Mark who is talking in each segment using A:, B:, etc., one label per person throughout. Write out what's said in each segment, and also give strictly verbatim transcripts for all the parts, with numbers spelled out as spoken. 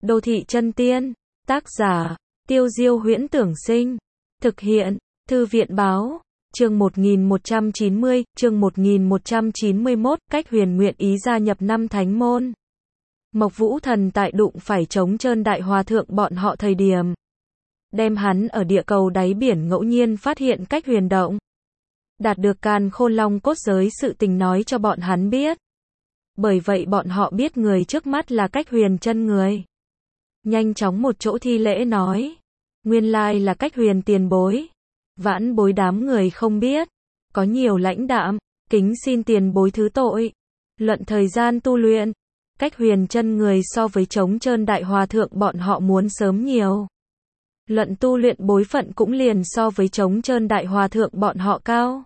A: Đô thị chân tiên, tác giả, Tiêu Diêu Huyễn Tưởng Sinh, thực hiện, Thư viện Báo, chương một nghìn một trăm chín mươi, chương một nghìn một trăm chín mươi mốt, Cách Huyền nguyện ý gia nhập năm thánh môn. Mộc Vũ Thần tại đụng phải trống trơn đại hòa thượng bọn họ thời điểm, đem hắn ở địa cầu đáy biển ngẫu nhiên phát hiện Cách Huyền động, đạt được Càn Khôn Long cốt giới sự tình nói cho bọn hắn biết. Bởi vậy bọn họ biết người trước mắt là Cách Huyền chân người. Nhanh chóng một chỗ thi lễ nói, nguyên lai là Cách Huyền tiền bối. Vãn bối đám người không biết, có nhiều lãnh đạm, kính xin tiền bối thứ tội. Luận thời gian tu luyện, Cách Huyền chân người so với trống trơn đại hòa thượng bọn họ muốn sớm nhiều. Luận tu luyện bối phận cũng liền so với trống trơn đại hòa thượng bọn họ cao.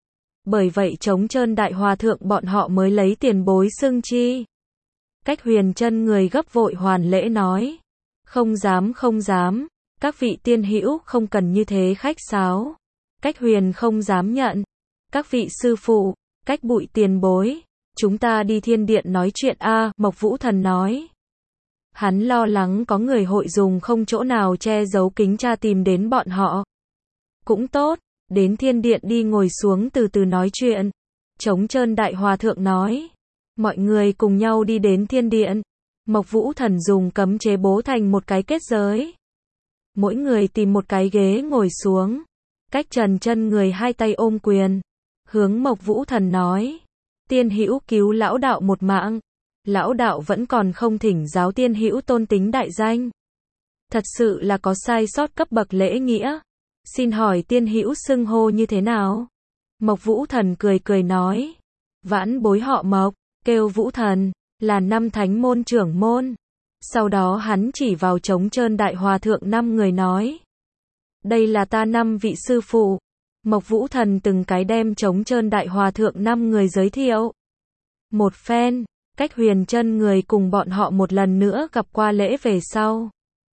A: Bởi vậy trống trơn đại hòa thượng bọn họ mới lấy tiền bối xưng chi. Cách Huyền chân người gấp vội hoàn lễ nói, không dám không dám, các vị tiên hữu không cần như thế khách sáo. Cách Huyền không dám nhận. Các vị sư phụ, Cách bụi tiền bối, chúng ta đi thiên điện nói chuyện a. Mộc Vũ Thần nói. Hắn lo lắng có người hội dùng không chỗ nào che giấu kính tra tìm đến bọn họ. Cũng tốt, đến thiên điện đi ngồi xuống từ từ nói chuyện. Trống trơn đại hòa thượng nói. Mọi người cùng nhau đi đến thiên điện. Mộc Vũ Thần dùng cấm chế bố thành một cái kết giới. Mỗi người tìm một cái ghế ngồi xuống. Cách Trần chân người hai tay ôm quyền. Hướng Mộc Vũ Thần nói. Tiên hữu cứu lão đạo một mạng. Lão đạo vẫn còn không thỉnh giáo tiên hữu tôn tính đại danh. Thật sự là có sai sót cấp bậc lễ nghĩa. Xin hỏi tiên hữu xưng hô như thế nào? Mộc Vũ Thần cười cười nói. Vãn bối họ Mộc, kêu Vũ Thần, là năm thánh môn trưởng môn. Sau đó hắn chỉ vào trống trơn đại hòa thượng năm người nói. Đây là ta năm vị sư phụ. Mộc Vũ Thần từng cái đem trống trơn đại hòa thượng năm người giới thiệu. Một phen, Cách Huyền chân người cùng bọn họ một lần nữa gặp qua lễ về sau.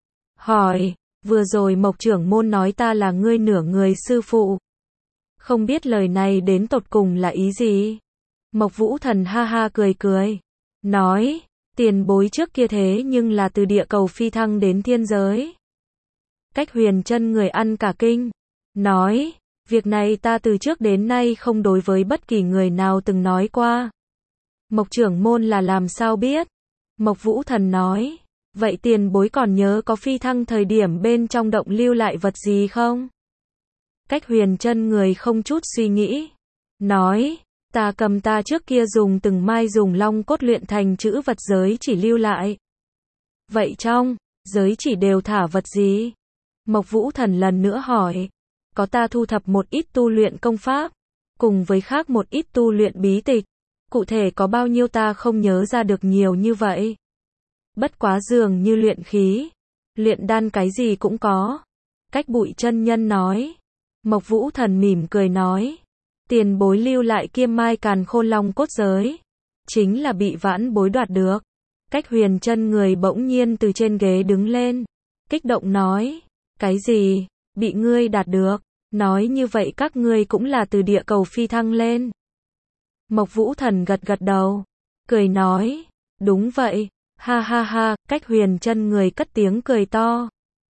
A: Hỏi, vừa rồi Mộc trưởng môn nói ta là ngươi nửa người sư phụ. Không biết lời này đến tột cùng là ý gì? Mộc Vũ Thần ha ha cười cười. Nói, tiền bối trước kia thế nhưng là từ địa cầu phi thăng đến thiên giới. Cách Huyền chân người ăn cả kinh. Nói, việc này ta từ trước đến nay không đối với bất kỳ người nào từng nói qua. Mộc trưởng môn là làm sao biết? Mộc Vũ Thần nói, vậy tiền bối còn nhớ có phi thăng thời điểm bên trong động lưu lại vật gì không? Cách Huyền chân người không chút suy nghĩ. Nói, ta cầm ta trước kia dùng từng mai dùng long cốt luyện thành chữ vật giới chỉ lưu lại. Vậy trong giới chỉ đều thả vật gì? Mộc Vũ Thần lần nữa hỏi. Có ta thu thập một ít tu luyện công pháp, cùng với khác một ít tu luyện bí tịch. Cụ thể có bao nhiêu ta không nhớ ra được nhiều như vậy. Bất quá dường như luyện khí, luyện đan cái gì cũng có. Cách bụi chân nhân nói. Mộc Vũ Thần mỉm cười nói. Tiền bối lưu lại Kiêm Mai Càn Khôn Long cốt giới, chính là bị vãn bối đoạt được. Cách Huyền chân người bỗng nhiên từ trên ghế đứng lên, kích động nói. Cái gì? Bị ngươi đạt được? Nói như vậy các ngươi cũng là từ địa cầu phi thăng lên. Mộc Vũ Thần gật gật đầu, cười nói. Đúng vậy, ha ha ha. Cách Huyền chân người cất tiếng cười to.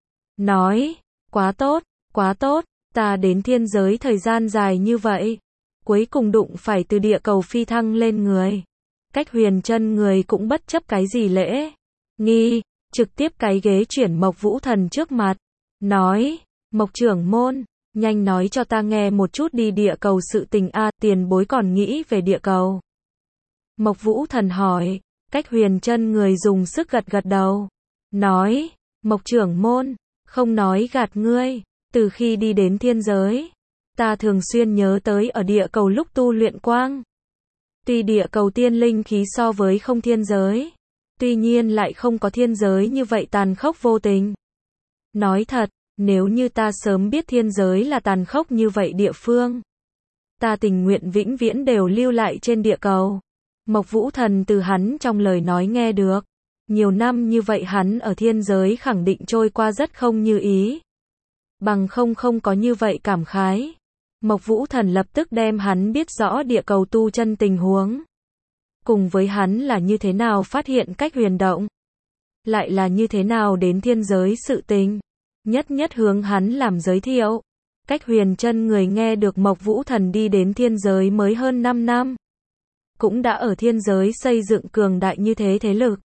A: Nói, quá tốt, quá tốt, ta đến thiên giới thời gian dài như vậy. Cuối cùng đụng phải từ địa cầu phi thăng lên người. Cách Huyền chân người cũng bất chấp cái gì lễ nghi, trực tiếp cái ghế chuyển Mộc Vũ Thần trước mặt. Nói, Mộc trưởng môn, nhanh nói cho ta nghe một chút đi địa cầu sự tình a. Tiền bối còn nghĩ về địa cầu? Mộc Vũ Thần hỏi. Cách Huyền chân người dùng sức gật gật đầu. Nói, Mộc trưởng môn, không nói gạt ngươi. Từ khi đi đến thiên giới, ta thường xuyên nhớ tới ở địa cầu lúc tu luyện quang. Tuy địa cầu tiên linh khí so với không thiên giới, tuy nhiên lại không có thiên giới như vậy tàn khốc vô tình. Nói thật, nếu như ta sớm biết thiên giới là tàn khốc như vậy địa phương, ta tình nguyện vĩnh viễn đều lưu lại trên địa cầu. Mộc Vũ Thần từ hắn trong lời nói nghe được, nhiều năm như vậy hắn ở thiên giới khẳng định trôi qua rất không như ý. Bằng không không có như vậy cảm khái. Mộc Vũ Thần lập tức đem hắn biết rõ địa cầu tu chân tình huống. Cùng với hắn là như thế nào phát hiện Cách Huyền động. lại là như thế nào đến thiên giới sự tình. Nhất nhất hướng hắn làm giới thiệu. Cách Huyền Chân người nghe được Mộc Vũ Thần đi đến thiên giới mới hơn năm năm. Cũng đã ở thiên giới xây dựng cường đại như thế thế lực.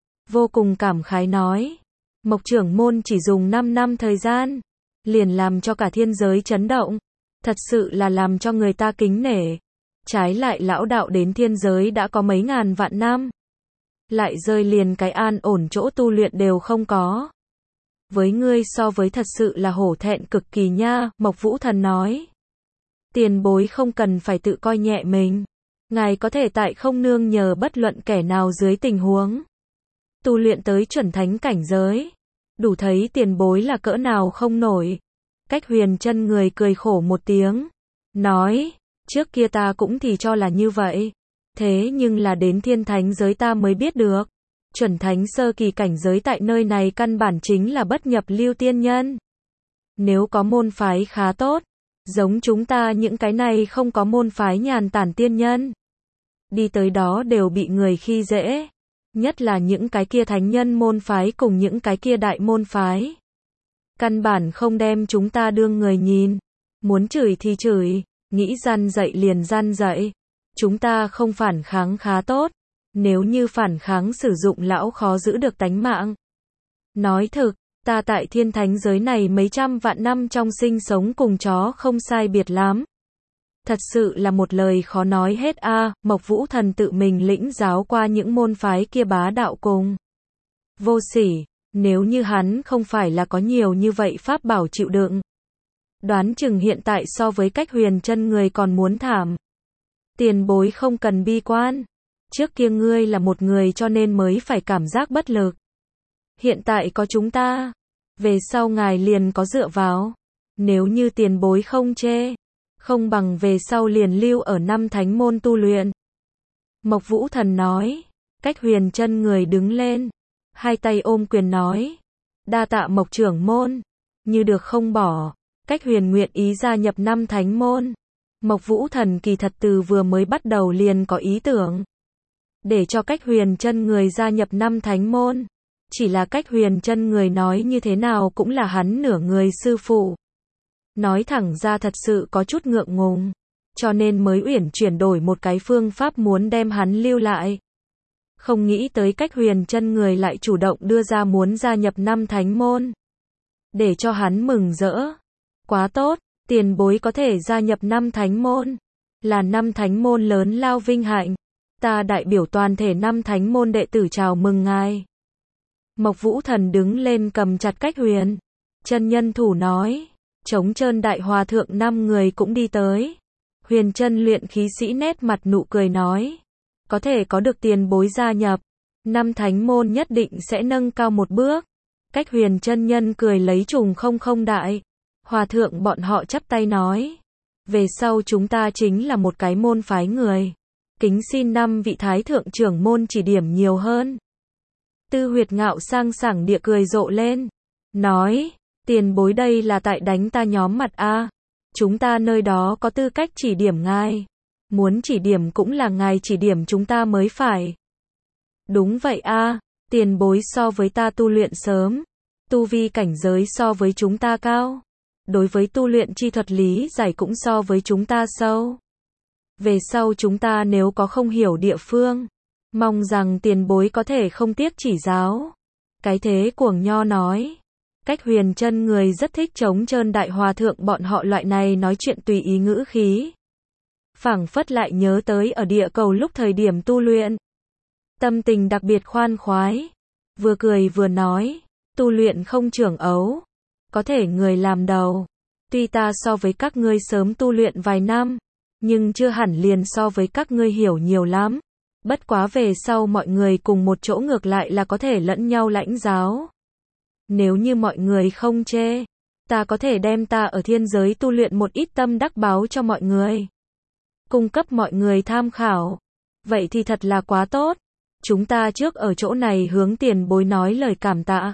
A: Vô cùng cảm khái nói. Mộc trưởng môn chỉ dùng năm năm thời gian. Liền làm cho cả thiên giới chấn động. Thật sự là làm cho người ta kính nể. Trái lại lão đạo đến thiên giới đã có mấy ngàn vạn năm. Lại rơi liền cái an ổn chỗ tu luyện đều không có. Với ngươi so với thật sự là hổ thẹn cực kỳ nha, Mộc Vũ Thần nói. Tiền bối không cần phải tự coi nhẹ mình. Ngài có thể tại không nương nhờ bất luận kẻ nào dưới tình huống. Tu luyện tới chuẩn thánh cảnh giới. Đủ thấy tiền bối là cỡ nào không nổi. Cách Huyền Chân người cười khổ một tiếng. Nói, trước kia ta cũng thì cho là như vậy. Thế nhưng là đến thiên thánh giới ta mới biết được. Chuẩn thánh sơ kỳ cảnh giới tại nơi này căn bản chính là bất nhập lưu tiên nhân. Nếu có môn phái khá tốt, giống chúng ta những cái này không có môn phái nhàn tản tiên nhân. Đi tới đó đều bị người khi dễ. Nhất là những cái kia thánh nhân môn phái cùng những cái kia đại môn phái. Căn bản không đem chúng ta đương người nhìn. Muốn chửi thì chửi, nghĩ răn dậy liền răn dậy. Chúng ta không phản kháng khá tốt. Nếu như phản kháng sử dụng lão khó giữ được tánh mạng. Nói thực, ta tại thiên thánh giới này mấy trăm vạn năm trong sinh sống cùng chó không sai biệt lắm. Thật sự là một lời khó nói hết a. À, Mộc Vũ Thần tự mình lĩnh giáo qua những môn phái kia bá đạo cùng. Vô sỉ, nếu như hắn không phải là có nhiều như vậy pháp bảo chịu đựng. Đoán chừng hiện tại so với Cách Huyền Chân người còn muốn thảm. Tiền bối không cần bi quan. Trước kia ngươi là một người cho nên mới phải cảm giác bất lực. Hiện tại có chúng ta. Về sau ngài liền có dựa vào. Nếu như tiền bối không chê. Không bằng về sau liền lưu ở năm thánh môn tu luyện. Mộc Vũ Thần nói. Cách Huyền Chân người đứng lên. Hai tay ôm quyền nói. Đa tạ Mộc trưởng môn. Như được không bỏ. Cách Huyền nguyện ý gia nhập năm thánh môn. Mộc Vũ Thần kỳ thật từ vừa mới bắt đầu liền có ý tưởng. Để cho Cách Huyền Chân người gia nhập năm thánh môn. Chỉ là Cách Huyền Chân người nói như thế nào cũng là hắn nửa người sư phụ. Nói thẳng ra thật sự có chút ngượng ngùng. Cho nên mới uyển chuyển đổi một cái phương pháp muốn đem hắn lưu lại. Không nghĩ tới Cách Huyền Chân người lại chủ động đưa ra muốn gia nhập năm thánh môn. Để cho hắn mừng rỡ. Quá tốt, tiền bối có thể gia nhập năm thánh môn. Là năm thánh môn lớn lao vinh hạnh. Ta đại biểu toàn thể năm thánh môn đệ tử chào mừng ngài. Mộc Vũ Thần đứng lên cầm chặt Cách Huyền Chân nhân thủ nói. Trống trơn đại hòa thượng năm người cũng đi tới. Huyền Chân luyện khí sĩ nét mặt nụ cười nói. Có thể có được tiền bối gia nhập. Năm thánh môn nhất định sẽ nâng cao một bước. Cách Huyền Chân nhân cười lấy trùng không không đại. Hòa thượng bọn họ chắp tay nói. Về sau chúng ta chính là một cái môn phái người. Kính xin năm vị thái thượng trưởng môn chỉ điểm nhiều hơn. Tư Huyệt Ngạo sang sảng địa cười rộ lên. Nói, tiền bối đây là tại đánh ta nhóm mặt a. À. Chúng ta nơi đó có tư cách chỉ điểm ngài. Muốn chỉ điểm cũng là ngài chỉ điểm chúng ta mới phải. Đúng vậy a, à. Tiền bối so với ta tu luyện sớm. Tu vi cảnh giới so với chúng ta cao. Đối với tu luyện chi thuật lý giải cũng so với chúng ta sâu. Về sau chúng ta nếu có không hiểu địa phương, mong rằng tiền bối có thể không tiếc chỉ giáo. Cái thế cuồng nho nói. Cách Huyền Chân người rất thích trống trơn đại hòa thượng bọn họ loại này nói chuyện tùy ý ngữ khí. Phảng phất lại nhớ tới ở địa cầu lúc thời điểm tu luyện. Tâm tình đặc biệt khoan khoái. Vừa cười vừa nói. Tu luyện không trưởng ấu. Có thể người làm đầu. Tuy ta so với các ngươi sớm tu luyện vài năm. Nhưng chưa hẳn liền so với các ngươi hiểu nhiều lắm. Bất quá về sau mọi người cùng một chỗ ngược lại là có thể lẫn nhau lãnh giáo. Nếu như mọi người không chê, ta có thể đem ta ở thiên giới tu luyện một ít tâm đắc báo cho mọi người. Cung cấp mọi người tham khảo. Vậy thì thật là quá tốt. Chúng ta trước ở chỗ này hướng tiền bối nói lời cảm tạ.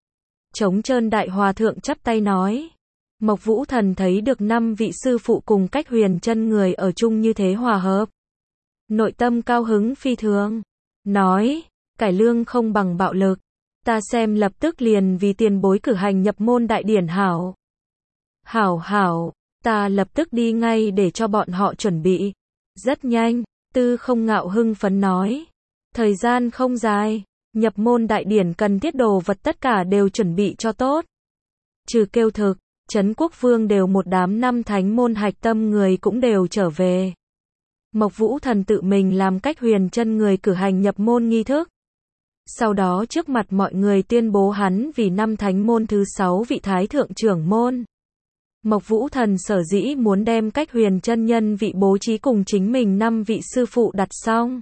A: Trống trơn đại hòa thượng chắp tay nói. Mộc Vũ Thần thấy được năm vị sư phụ cùng Cách Huyền Chân người ở chung như thế hòa hợp. Nội tâm cao hứng phi thường. Nói, cải lương không bằng bạo lực. Ta xem lập tức liền vì tiền bối cử hành nhập môn đại điển hảo. Hảo hảo, ta lập tức đi ngay để cho bọn họ chuẩn bị. Rất nhanh, Tư Không Ngạo hưng phấn nói. Thời gian không dài, nhập môn đại điển cần thiết đồ vật tất cả đều chuẩn bị cho tốt. Trừ kêu thực, Trấn Quốc Vương đều một đám năm thánh môn hạch tâm người cũng đều trở về. Mộc Vũ Thần tự mình làm Cách Huyền Chân người cử hành nhập môn nghi thức. Sau đó trước mặt mọi người tuyên bố hắn vì năm thánh môn thứ sáu vị thái thượng trưởng môn. Mộc Vũ Thần sở dĩ muốn đem Cách Huyền Chân nhân vị bố trí cùng chính mình năm vị sư phụ đặt xong.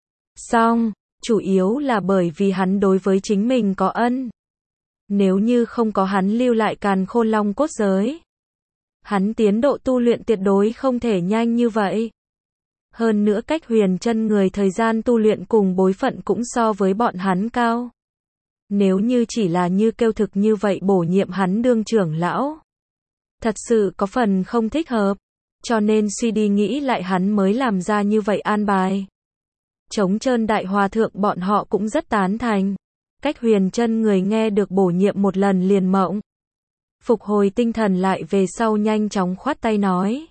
A: Xong, chủ yếu là bởi vì hắn đối với chính mình có ân. Nếu như không có hắn lưu lại Càn Khôn Long cốt giới, hắn tiến độ tu luyện tuyệt đối không thể nhanh như vậy. Hơn nữa Cách Huyền Chân người thời gian tu luyện cùng bối phận cũng so với bọn hắn cao. Nếu như chỉ là như kêu thực như vậy bổ nhiệm hắn đương trưởng lão, thật sự có phần không thích hợp, cho nên suy đi nghĩ lại hắn mới làm ra như vậy an bài. Trống Trơn Đại Hòa Thượng bọn họ cũng rất tán thành. Cách Huyền Chân người nghe được bổ nhiệm một lần liền mộng. Phục hồi tinh thần lại về sau nhanh chóng khoát tay nói.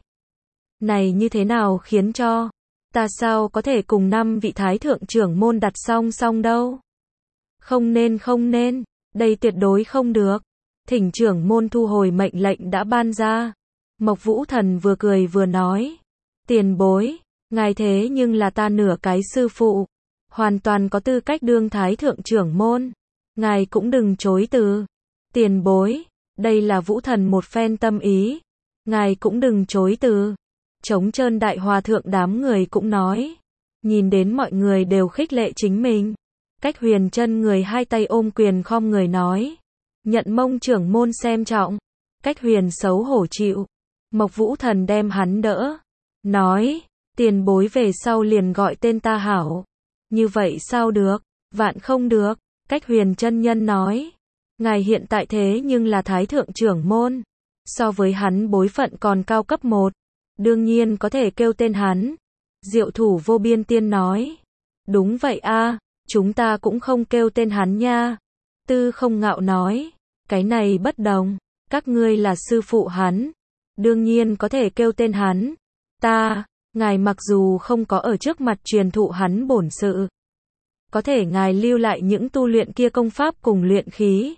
A: Này như thế nào khiến cho, ta sao có thể cùng năm vị thái thượng trưởng môn đặt song song đâu. Không nên không nên, đây tuyệt đối không được. Thỉnh trưởng môn thu hồi mệnh lệnh đã ban ra. Mộc Vũ Thần vừa cười vừa nói. Tiền bối, ngài thế nhưng là ta nửa cái sư phụ. Hoàn toàn có tư cách đương thái thượng trưởng môn. Ngài cũng đừng chối từ. Tiền bối, đây là Vũ Thần một phen tâm ý. Ngài cũng đừng chối từ. Trống Trơn Đại Hòa Thượng đám người cũng nói. Nhìn đến mọi người đều khích lệ chính mình. Cách Huyền Chân người hai tay ôm quyền khom người nói. Nhận mông trưởng môn xem trọng. Cách Huyền xấu hổ chịu. Mộc Vũ Thần đem hắn đỡ. Nói, tiền bối về sau liền gọi tên ta hảo. Như vậy sao được, vạn không được. Cách Huyền Chân nhân nói. Ngài hiện tại thế nhưng là thái thượng trưởng môn. So với hắn bối phận còn cao cấp một. Đương nhiên có thể kêu tên hắn. Diệu Thủ Vô Biên Tiên nói. Đúng vậy a, chúng ta cũng không kêu tên hắn nha. Tư Không Ngạo nói. Cái này bất đồng. Các ngươi là sư phụ hắn. Đương nhiên có thể kêu tên hắn. Ta, ngài mặc dù không có ở trước mặt truyền thụ hắn bổn sự. Có thể ngài lưu lại những tu luyện kia công pháp cùng luyện khí.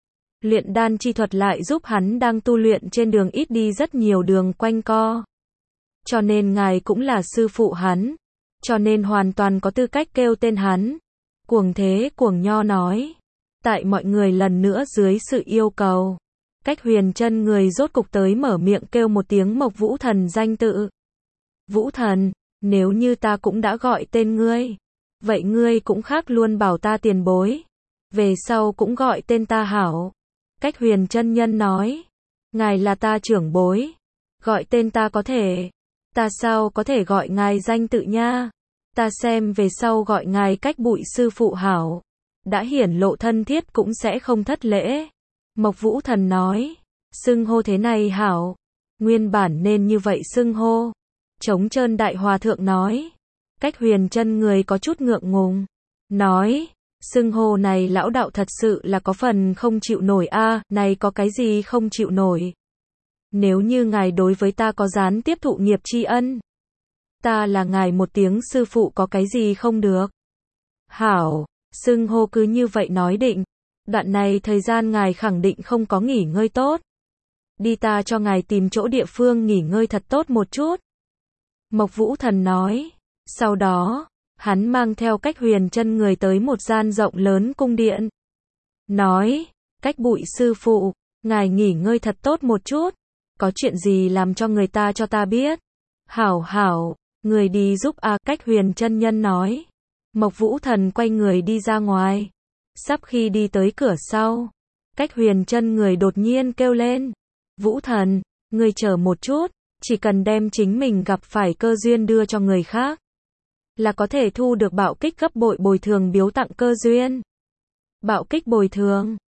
A: Luyện đan chi thuật lại giúp hắn đang tu luyện trên đường ít đi rất nhiều đường quanh co. Cho nên ngài cũng là sư phụ hắn. Cho nên hoàn toàn có tư cách kêu tên hắn. Cuồng Thế Cuồng Nho nói. Tại mọi người lần nữa dưới sự yêu cầu. Cách Huyền Chân người rốt cục tới mở miệng kêu một tiếng Mộc Vũ Thần danh tự. Vũ Thần, nếu như ta cũng đã gọi tên ngươi. Vậy ngươi cũng khác luôn bảo ta tiền bối. Về sau cũng gọi tên ta hảo. Cách Huyền Chân nhân nói. Ngài là ta trưởng bối. Gọi tên ta có thể. Ta sao có thể gọi ngài danh tự nha. Ta xem về sau gọi ngài Cách Bụi sư phụ hảo. Đã hiển lộ thân thiết cũng sẽ không thất lễ. Mộc Vũ Thần nói. Xưng hô thế này hảo. Nguyên bản nên như vậy xưng hô. Trống Trơn Đại Hòa Thượng nói. Cách Huyền Chân người có chút ngượng ngùng. Nói. Xưng hô này lão đạo thật sự là có phần không chịu nổi a, à, này có cái gì không chịu nổi. Nếu như ngài đối với ta có gián tiếp thụ nghiệp tri ân. Ta là ngài một tiếng sư phụ có cái gì không được. Hảo, xưng hô cứ như vậy nói định. Đoạn này thời gian ngài khẳng định không có nghỉ ngơi tốt. Đi ta cho ngài tìm chỗ địa phương nghỉ ngơi thật tốt một chút. Mộc Vũ Thần nói. Sau đó, hắn mang theo Cách Huyền Chân người tới một gian rộng lớn cung điện. Nói, Cách Bụi sư phụ, ngài nghỉ ngơi thật tốt một chút. Có chuyện gì làm cho người ta cho ta biết. Hảo hảo, người đi giúp a, à, Cách Huyền Chân nhân nói. Mộc Vũ Thần quay người đi ra ngoài. Sắp khi đi tới cửa sau, Cách Huyền Chân người đột nhiên kêu lên. Vũ Thần, người chờ một chút, chỉ cần đem chính mình gặp phải cơ duyên đưa cho người khác. Là có thể thu được bạo kích gấp bội bồi thường biếu tặng cơ duyên. Bạo kích bồi thường.